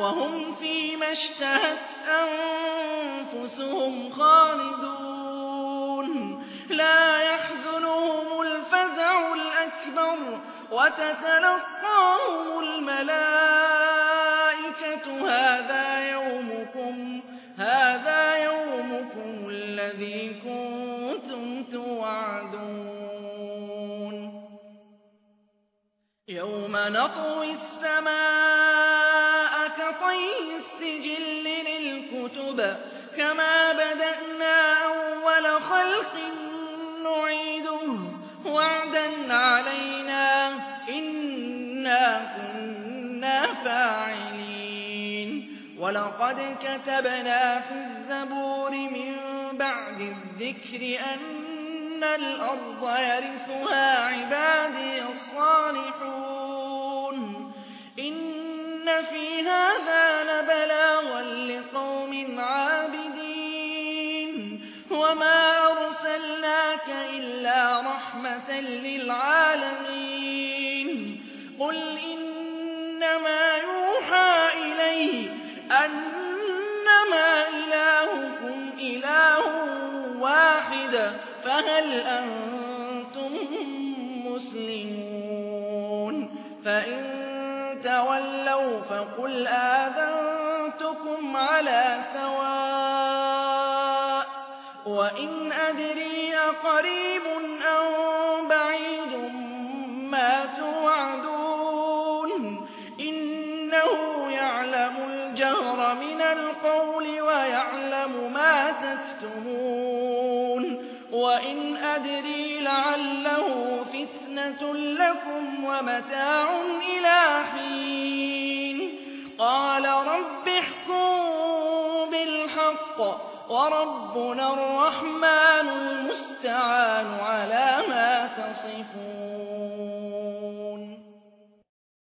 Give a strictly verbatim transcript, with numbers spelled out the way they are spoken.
وهم فيما اشتهت أنفسهم خالدون لا يحزنهم الفزع الأكبر وتتلقاهم الملائكة هذا يومكم هذا يومكم الذي كنتم توعدون يوم نطوي السماء كطي السجل للكتب كما بدأنا أول خلق نعيده وعدا علينا إنا كنا فاعلين ولقد كتبنا في الزبور من بعد الذكر أن الأرض يرثها عبادي الصالحون إن في هذا لبلاغا لقوم عابدين وما أرسلناك إلا رحمة للعالمين قل إنما يوحى إلي أنما إلهكم إله واحد فهل أنتم مسلمون فإن تولوا فقل آذنتكم على سواء وإن أدري أقريب أم بعيد ما توعدون إنه يعلم الجهر من القول ويعلم ما تكتمون وإن أدري لعله فتنة لكم ومتاع إلى حين قال رب احكم بالحق وربنا الرحمن المستعان على ما تصفون